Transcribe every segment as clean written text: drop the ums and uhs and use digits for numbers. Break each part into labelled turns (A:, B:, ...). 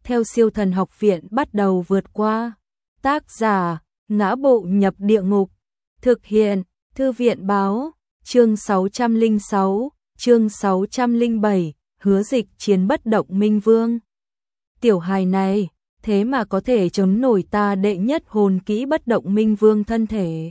A: theo Siêu Thần Học Viện bắt đầu vượt qua. Tác giả: Ngã Bộ Nhập Địa Ngục. Thực hiện: Thư viện báo. Chương 606, chương 607, Hứa Dịch chiến bất động minh vương. Tiểu hài này, thế mà có thể chống nổi ta đệ nhất hồn kỹ bất động minh vương thân thể.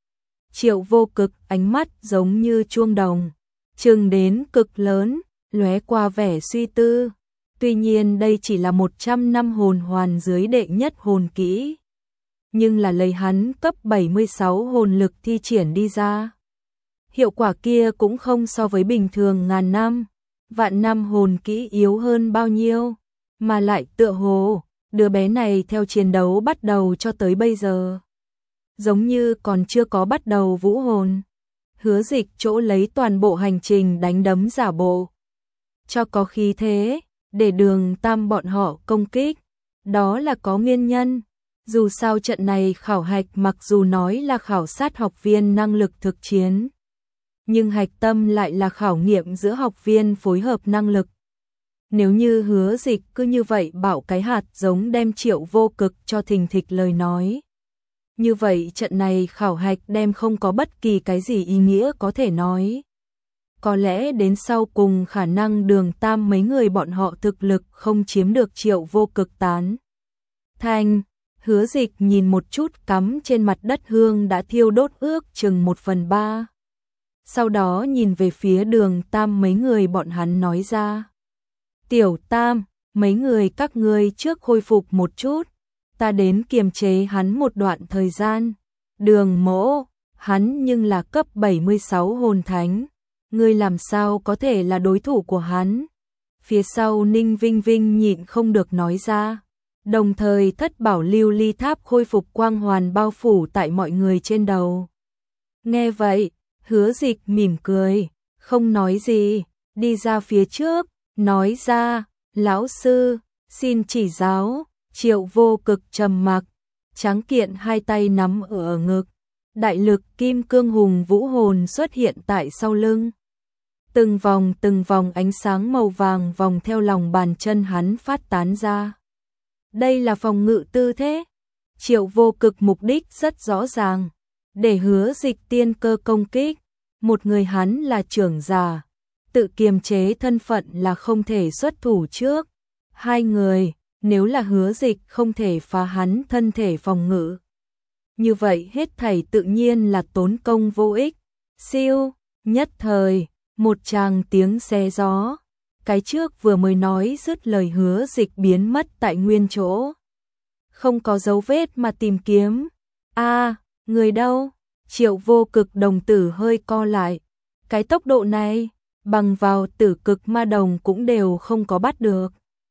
A: Triệu Vô Cực ánh mắt giống như chuông đồng, trừng đến cực lớn, lóe qua vẻ suy tư. Tuy nhiên đây chỉ là 100 năm hồn hoàn dưới đệ nhất hồn kỹ, nhưng là lấy hắn cấp 76 hồn lực thi triển đi ra. Hiệu quả kia cũng không so với bình thường ngàn năm, vạn năm hồn kỹ yếu hơn bao nhiêu, mà lại tựa hồ, đứa bé này theo chiến đấu bắt đầu cho tới bây giờ, giống như còn chưa có bắt đầu vũ hồn. Hứa Dịch chỗ lấy toàn bộ hành trình đánh đấm giả bộ, cho có khí thế, để Đường Tam bọn họ công kích. Đó là có nguyên nhân. Dù sao trận này khảo hạch mặc dù nói là khảo sát học viên năng lực thực chiến, nhưng hạch tâm lại là khảo nghiệm giữa học viên phối hợp năng lực. Nếu như Hứa Dịch cứ như vậy bảo cái hạt giống đem Triệu Vô Cực cho thình thịch lời nói, như vậy trận này khảo hạch đem không có bất kỳ cái gì ý nghĩa có thể nói. Có lẽ đến sau cùng khả năng Đường Tam mấy người bọn họ thực lực không chiếm được Triệu Vô Cực tán thành. Hứa Dịch nhìn một chút cắm trên mặt đất hương đã thiêu đốt ước chừng 1/3. Sau đó nhìn về phía Đường Tam mấy người bọn hắn nói ra: Tiểu Tam, mấy người các ngươi trước khôi phục một chút, ta đến kiềm chế hắn một đoạn thời gian. Đường Mỗ, hắn nhưng là cấp 76 hồn thánh, ngươi làm sao có thể là đối thủ của hắn? Phía sau Ninh Vinh Vinh nhịn không được nói ra. Đồng thời Thất Bảo Lưu Ly Tháp khôi phục quang hoàn bao phủ tại mọi người trên đầu. Nghe vậy, Hứa Dịch mỉm cười, không nói gì, đi ra phía trước, nói ra: Lão sư, xin chỉ giáo. Triệu Vô Cực trầm mặc, tráng kiện hai tay nắm ở ngực, đại lực kim cương hùng vũ hồn xuất hiện tại sau lưng. Từng vòng ánh sáng màu vàng vòng theo lòng bàn chân hắn phát tán ra. Đây là phòng ngự tư thế. Triệu Vô Cực mục đích rất rõ ràng, để Hứa Dịch tiên cơ công kích. Một người hắn là trưởng giả, tự kiềm chế thân phận là không thể xuất thủ trước. Hai người, nếu là Hứa Dịch không thể phá hắn thân thể phòng ngự, như vậy hết thảy tự nhiên là tốn công vô ích. Siêu, nhất thời, một tràng tiếng xé gió. Cái trước vừa mới nói dứt lời Hứa Dịch biến mất tại nguyên chỗ, không có dấu vết mà tìm kiếm. Người đâu? Triệu Vô Cực đồng tử hơi co lại. Cái tốc độ này, bằng vào Tử Cực Ma Đồng cũng đều không có bắt được.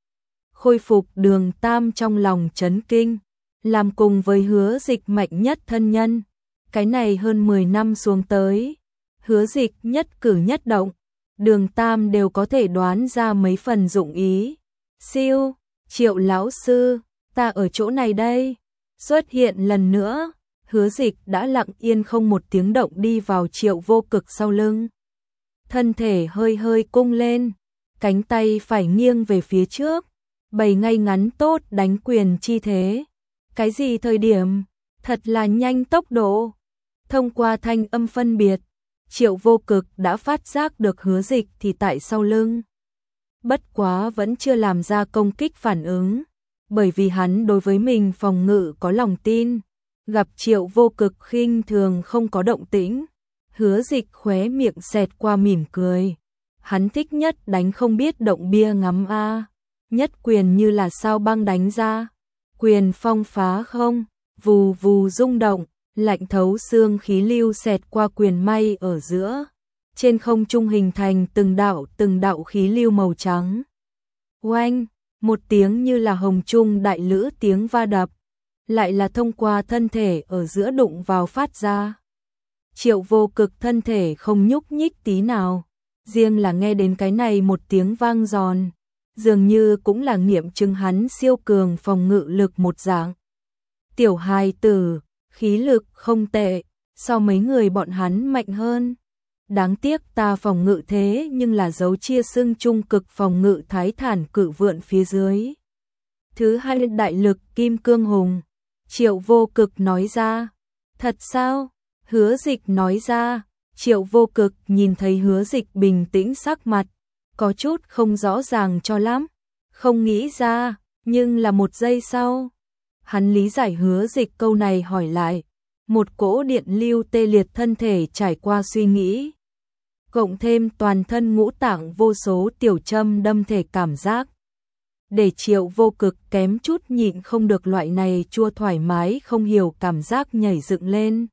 A: Khôi phục Đường Tam trong lòng chấn kinh, làm cùng với Hứa Dịch mạnh nhất thân nhân. Cái này hơn 10 năm xuống tới, Hứa Dịch nhất cử nhất động, Đường Tam đều có thể đoán ra mấy phần dụng ý. Siêu, Triệu lão sư, ta ở chỗ này đây. Xuất hiện lần nữa, Hứa Dịch đã lặng yên không một tiếng động đi vào Triệu Vô Cực sau lưng. Thân thể hơi hơi cung lên, cánh tay phải nghiêng về phía trước, bày ngay ngắn tốt đánh quyền chi thế. Cái gì thời điểm? Thật là nhanh tốc độ. Thông qua thanh âm phân biệt, Triệu Vô Cực đã phát giác được Hứa Dịch thì tại sau lưng. Bất quá vẫn chưa làm ra công kích phản ứng, bởi vì hắn đối với mình phòng ngự có lòng tin. Gặp Triệu Vô Cực khinh thường không có động tĩnh, Hứa Dịch khóe miệng xẹt qua mỉm cười. Hắn thích nhất đánh không biết động bia ngắm nhất quyền như là sao băng đánh ra, quyền phong phá không, vù vù rung động, lạnh thấu xương khí lưu xẹt qua quyền may ở giữa, trên không trung hình thành từng đạo khí lưu màu trắng. Oanh, một tiếng như là hồng trung đại lữ tiếng va đập, lại là thông qua thân thể ở giữa đụng vào phát ra. Triệu Vô Cực thân thể không nhúc nhích tí nào, riêng là nghe đến cái này một tiếng vang giòn, dường như cũng là nghiệm chứng hắn siêu cường phòng ngự lực một dạng. Tiểu hài tử, khí lực không tệ, so mấy người bọn hắn mạnh hơn. Đáng tiếc ta phòng ngự thế nhưng là dấu chia xưng trung cực phòng ngự thái thản cự vượn phía dưới. Thứ hai đại lực kim cương hùng. Triệu Vô Cực nói ra. Thật sao? Hứa Dịch nói ra. Triệu Vô Cực nhìn thấy Hứa Dịch bình tĩnh sắc mặt, có chút không rõ ràng cho lắm, không nghĩ ra, nhưng là một giây sau, hắn lý giải Hứa Dịch câu này hỏi lại, một cỗ điện lưu tê liệt thân thể trải qua suy nghĩ, cộng thêm toàn thân ngũ tạng vô số tiểu châm đâm thể cảm giác, để Triệu Vô Cực kém chút nhịn không được loại này chua thoải mái không hiểu cảm giác nhảy dựng lên.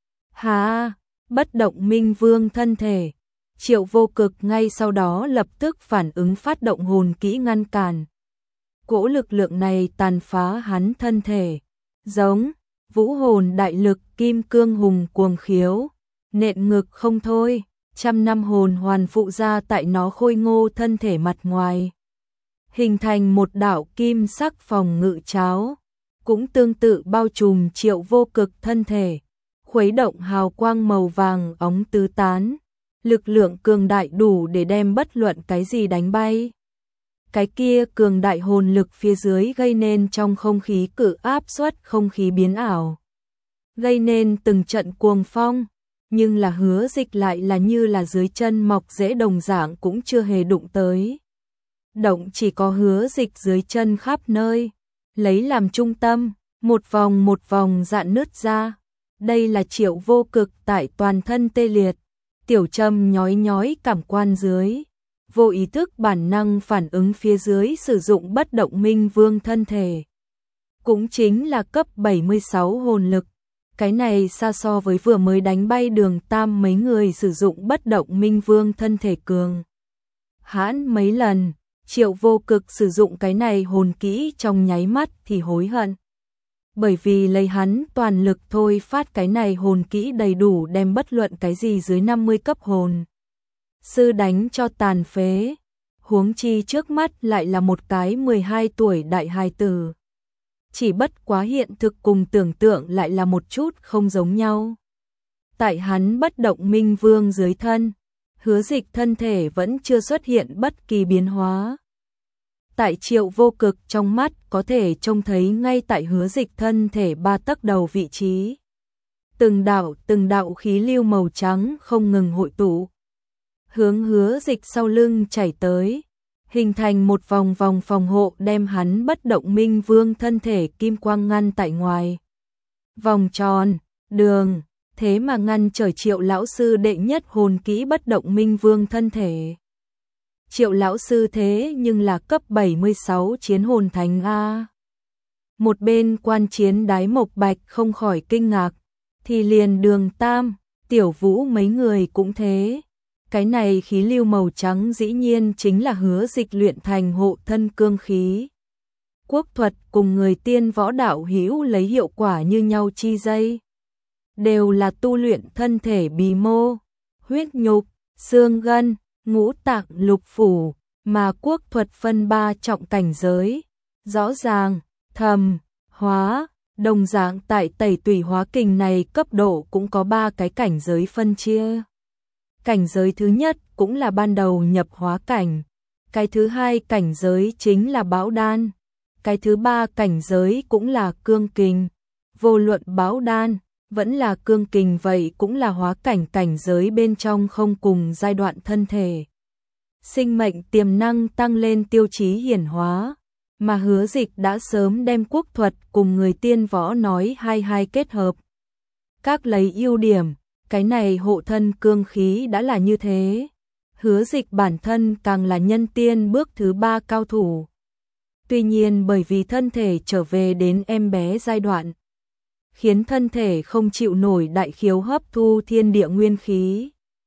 A: Hà, bất động minh vương thân thể. Triệu Vô Cực ngay sau đó lập tức phản ứng phát động hồn kỹ ngăn cản. Cỗ lực lượng này tàn phá hắn thân thể, giống vũ hồn đại lực kim cương hùng cuồng khiếu, nện ngực không thôi, trăm năm hồn hoàn phụ ra tại nó khôi ngô thân thể mặt ngoài. Hình thành một đạo kim sắc phòng ngự cháo, cũng tương tự bao trùm Triệu Vô Cực thân thể, khuấy động hào quang màu vàng óng tứ tán, lực lượng cường đại đủ để đem bất luận cái gì đánh bay. Cái kia cường đại hồn lực phía dưới gây nên trong không khí cự áp suất không khí biến ảo, gây nên từng trận cuồng phong, nhưng là Hứa Dịch lại là như là dưới chân mọc rễ đồng dạng cũng chưa hề đụng tới. Động chỉ có Hứa Dịch dưới chân khắp nơi, lấy làm trung tâm, một vòng dạn nứt ra. Đây là Triệu Vô Cực tại toàn thân tê liệt, tiểu châm nhói nhói cảm quan dưới, vô ý thức bản năng phản ứng phía dưới sử dụng bất động minh vương thân thể. Cũng chính là cấp 76 hồn lực, cái này xa so với vừa mới đánh bay Đường Tam mấy người sử dụng bất động minh vương thân thể cường hãn mấy lần. Triệu Vô Cực sử dụng cái này hồn kỹ trong nháy mắt thì hối hận. Bởi vì lấy hắn toàn lực thôi phát cái này hồn kỹ đầy đủ đem bất luận cái gì dưới 50 cấp hồn sư đánh cho tàn phế, huống chi trước mắt lại là một cái 12 tuổi đại hài tử. Chỉ bất quá hiện thực cùng tưởng tượng lại là một chút không giống nhau. Tại hắn bất động minh vương dưới thân, Hứa Dịch thân thể vẫn chưa xuất hiện bất kỳ biến hóa. Tại Triệu Vô Cực trong mắt có thể trông thấy ngay tại Hứa Dịch thân thể 3 tấc đầu vị trí. Từng đạo khí lưu màu trắng không ngừng hội tụ, hướng Hứa Dịch sau lưng chảy tới, hình thành một vòng phòng hộ đem hắn bất động minh vương thân thể kim quang ngăn tại ngoài. Vòng tròn, đường, thế mà ngăn trở Triệu lão sư đệ nhất hồn kỹ bất động minh vương thân thể. Triệu lão sư thế nhưng là cấp 76 chiến hồn thánh A. Một bên quan chiến Đái Mộc Bạch không khỏi kinh ngạc, thì liền Đường Tam, Tiểu Vũ mấy người cũng thế. Cái này khí lưu màu trắng dĩ nhiên chính là Hứa Dịch luyện thành hộ thân cương khí. Quốc thuật cùng người tiên võ đạo hữu lấy hiệu quả như nhau chi dây. Đều là tu luyện thân thể bì mô, huyết nhục, xương gân, ngũ tạng lục phủ, mà quốc thuật phân 3 trọng cảnh giới. Rõ ràng, thầm, hóa, đồng dạng tại tẩy tùy hóa kình này cấp độ cũng có 3 cái cảnh giới phân chia. Cảnh giới thứ nhất cũng là ban đầu nhập hóa cảnh. Cái thứ hai cảnh giới chính là bão đan. Cái thứ ba cảnh giới cũng là cương kình. Vô luận bão đan, vẫn là cương kình vậy cũng là hóa cảnh cảnh giới bên trong không cùng giai đoạn thân thể. Sinh mệnh tiềm năng tăng lên tiêu chí hiển hóa, mà Hứa Dịch đã sớm đem quốc thuật cùng người tiên võ nói hai kết hợp. Các lấy ưu điểm, cái này hộ thân cương khí đã là như thế. Hứa Dịch bản thân càng là nhân tiên bước thứ 3 cao thủ. Tuy nhiên bởi vì thân thể trở về đến em bé giai đoạn, khiến thân thể không chịu nổi đại khiếu hấp thu thiên địa nguyên khí.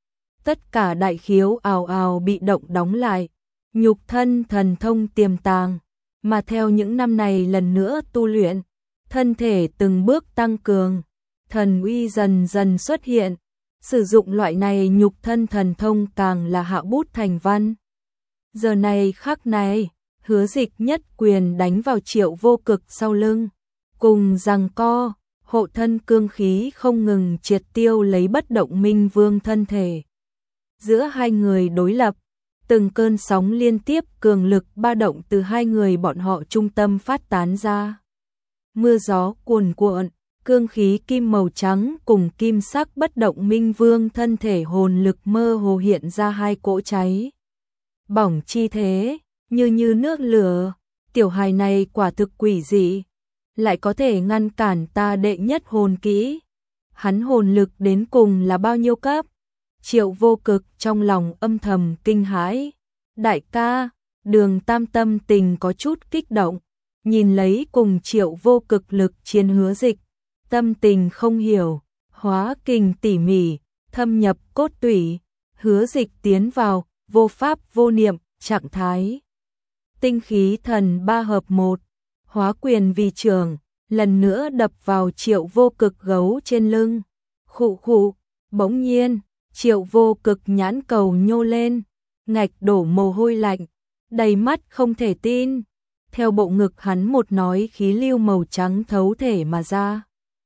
A: Tất cả đại khiếu ào ào bị động đóng lại, nhục thân thần thông tiềm tàng, mà theo những năm này lần nữa tu luyện, thân thể từng bước tăng cường, thần uy dần dần xuất hiện, sử dụng loại này nhục thân thần thông càng là hạ bút thành văn. Giờ này khắc này, Hứa Dịch nhất quyền đánh vào Triệu Vô Cực sau lưng, cùng giằng co, hộ thân cương khí không ngừng triệt tiêu lấy bất động minh vương thân thể. Giữa hai người đối lập, Từng cơn sóng liên tiếp cường lực ba động từ hai người bọn họ trung tâm phát tán ra. Mưa gió cuồn cuộn, cương khí kim màu trắng cùng kim sắc bất động minh vương thân thể hồn lực mơ hồ hiện ra hai cỗ cháy. Bỏng chi thế, như nước lửa, tiểu hài này quả thực quỷ dị, lại có thể ngăn cản ta đệ nhất hồn kỹ. Hắn hồn lực đến cùng là bao nhiêu cấp? Triệu Vô Cực trong lòng âm thầm kinh hãi. Đại ca, Đường Tam tâm tình có chút kích động, nhìn lấy cùng Triệu Vô Cực lực chiến Hứa Dịch, tâm tình không hiểu, hóa kình tỉ mỉ, thâm nhập cốt tủy, Hứa Dịch tiến vào vô pháp vô niệm trạng thái. Tinh khí thần 3 hợp 1, hóa quyền vì trường, lần nữa đập vào Triệu Vô Cực gấu trên lưng. Khụ khụ, bỗng nhiên, Triệu Vô Cực nhãn cầu nhô lên, ngạch đổ mồ hôi lạnh, đầy mắt không thể tin. Theo bộ ngực hắn một nói khí lưu màu trắng thấu thể mà ra.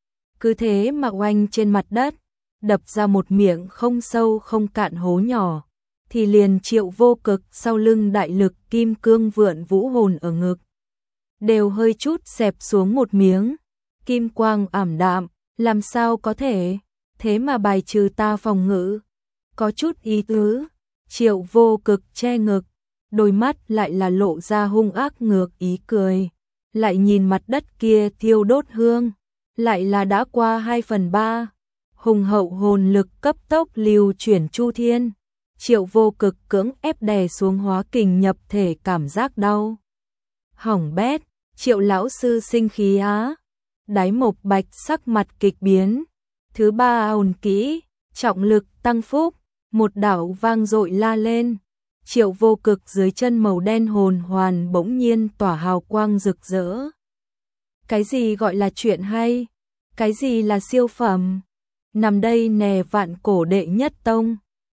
A: Cứ thế mà oanh trên mặt đất, đập ra một miệng không sâu không cạn hố nhỏ, thì liền Triệu Vô Cực sau lưng đại lực kim cương vượn vũ hồn ở ngực đều hơi chút xẹp xuống một miếng, kim quang ảm đạm, làm sao có thể, thế mà bài trừ ta phòng ngự, có chút ý tứ. Triệu Vô Cực che ngực, đôi mắt lại là lộ ra hung ác ngược ý cười, lại nhìn mặt đất kia thiêu đốt hương, lại là đã qua 2/3, hùng hậu hồn lực cấp tốc lưu chuyển chu thiên. Triệu Vô Cực cưỡng ép đè xuống hóa kình nhập thể cảm giác đau. Hỏng bét, Triệu lão sư sinh khí á. Đái Mộc Bạch sắc mặt kịch biến. Thứ 3 hồn kỹ, trọng lực tăng phúc, một đạo vang dội la lên. Triệu Vô Cực dưới chân màu đen hồn hoàn bỗng nhiên tỏa hào quang rực rỡ. Cái gì gọi là chuyện hay? Cái gì là siêu phẩm? Nằm đây nè vạn cổ đệ nhất tông.